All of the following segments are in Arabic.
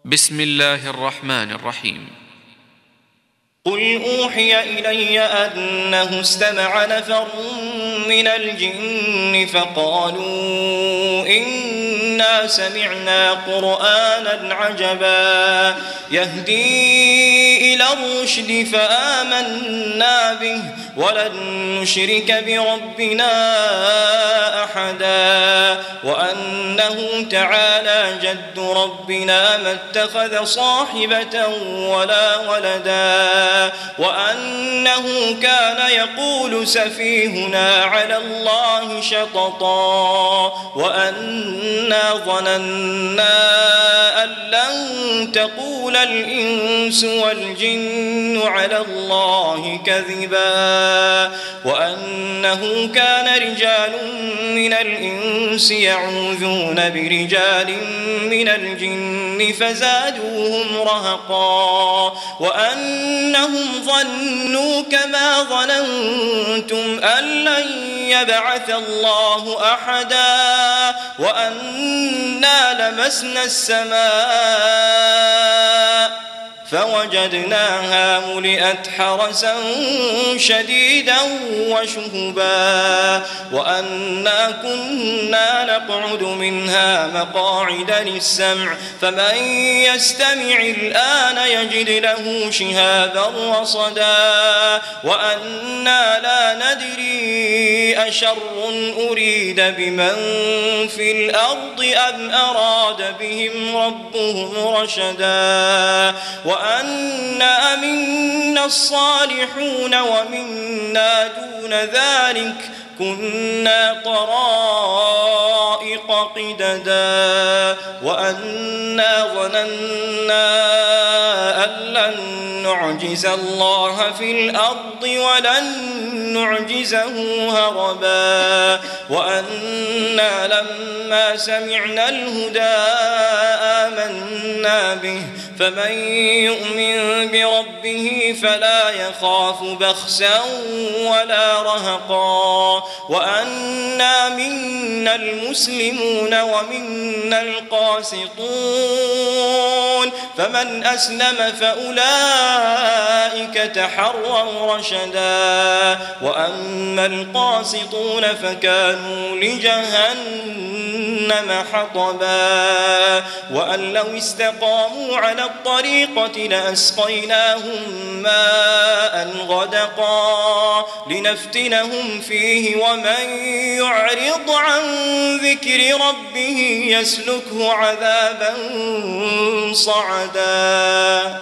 بسم الله الرحمن الرحيم. قل أوحي إلي أنه استمع نفر من الجن فقالوا إنا سمعنا قرآنا عجبا يهدي إلى الرشد فآمنا به ولن نشرك بربنا أحدا وأنه تعالى جد ربنا ما اتخذ صاحبة ولا ولدا وأنه كان يقول سفيهنا على الله شططا وأنا ظننا أن لن تقول الإنس والجن على الله كذبا وأنه كان رجال من الإنس يعوذون برجال من الجن فزادوهم رهقا وأنهم ظنوا كما ظننتم أن لن يبعث الله أحدا وأنا لمسنا السماء فوجدناها ملئت حرسا شديدا وشهبا وأنا كنا نقعد منها مقاعد للسمع فمن يستمع الآن يجد له شهابا رصدا وأنا لا ندري أشر أريد بمن في الأرض أم أراد بهم ربهم رشدا وأنا منا الصالحون ومنا دون ذلك كنا طرائق قددا وأنا ظننا أن لن نعجز الله في الأرض ولن نعجزه هربا وأنا لما سمعنا الهدى آمنا به فمن يؤمن بربه فلا يخاف بخسا ولا رهقا وأنا منا المسلمون ومنا القاسطون فمن أسلم فأولئك تحروا رشدا وأما القاسطون فكانوا لجهنم حطبا وأن لو استقاموا على الطريقة لأسقيناهم ماء غدقا لنفتنهم فيه ومن يعرض عن ذكر ربه يسلكه عذابا صعدا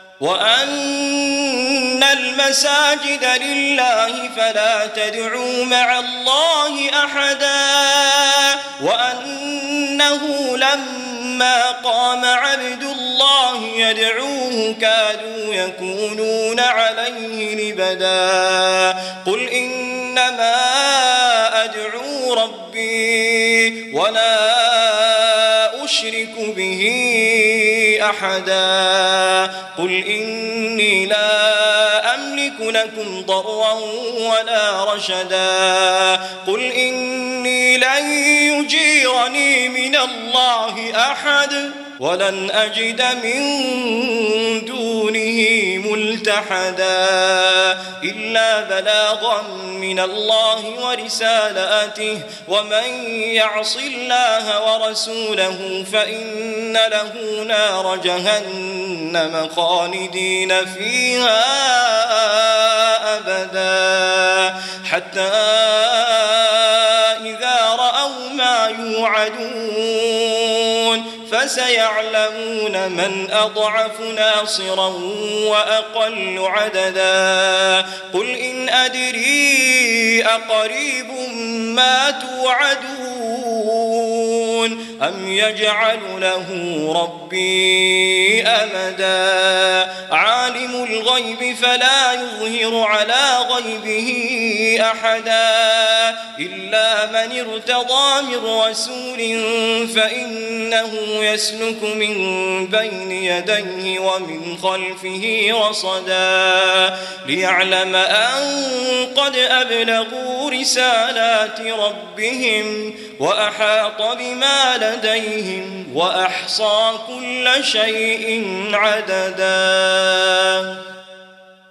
وأن المساجد لله فلا تدعوا مع الله أحدا وأنه لما قام عبد الله يدعوه كادوا يكونون عليه لبدا قل إنما أدعو ربي ولا أشرك به أحدا قل إني لا أملك لكم ضرا ولا رشدا قل إني لن يجيرني من الله أحد ولن أجد من دونه ملتحدا إلا بلاغا من الله ورسالاته ومن يعص الله ورسوله فإن له نار جهنم خالدين فيها أبدا حتى إذا رأوا ما يوعدون فسيعلمون من أضعف ناصرا وأقل عددا قل إن أدري أقريب ما توعدون أم يجعل له ربي أمدا عالم الغيب الغيب فلا يظهر على غيبه أحدا إلا من ارتضى من رسول فإنه يسلك من بين يديه ومن خلفه رصدا ليعلم أن قد أبلغوا رسالات ربهم وأحاط بما لديهم وأحصى كل شيء عددا.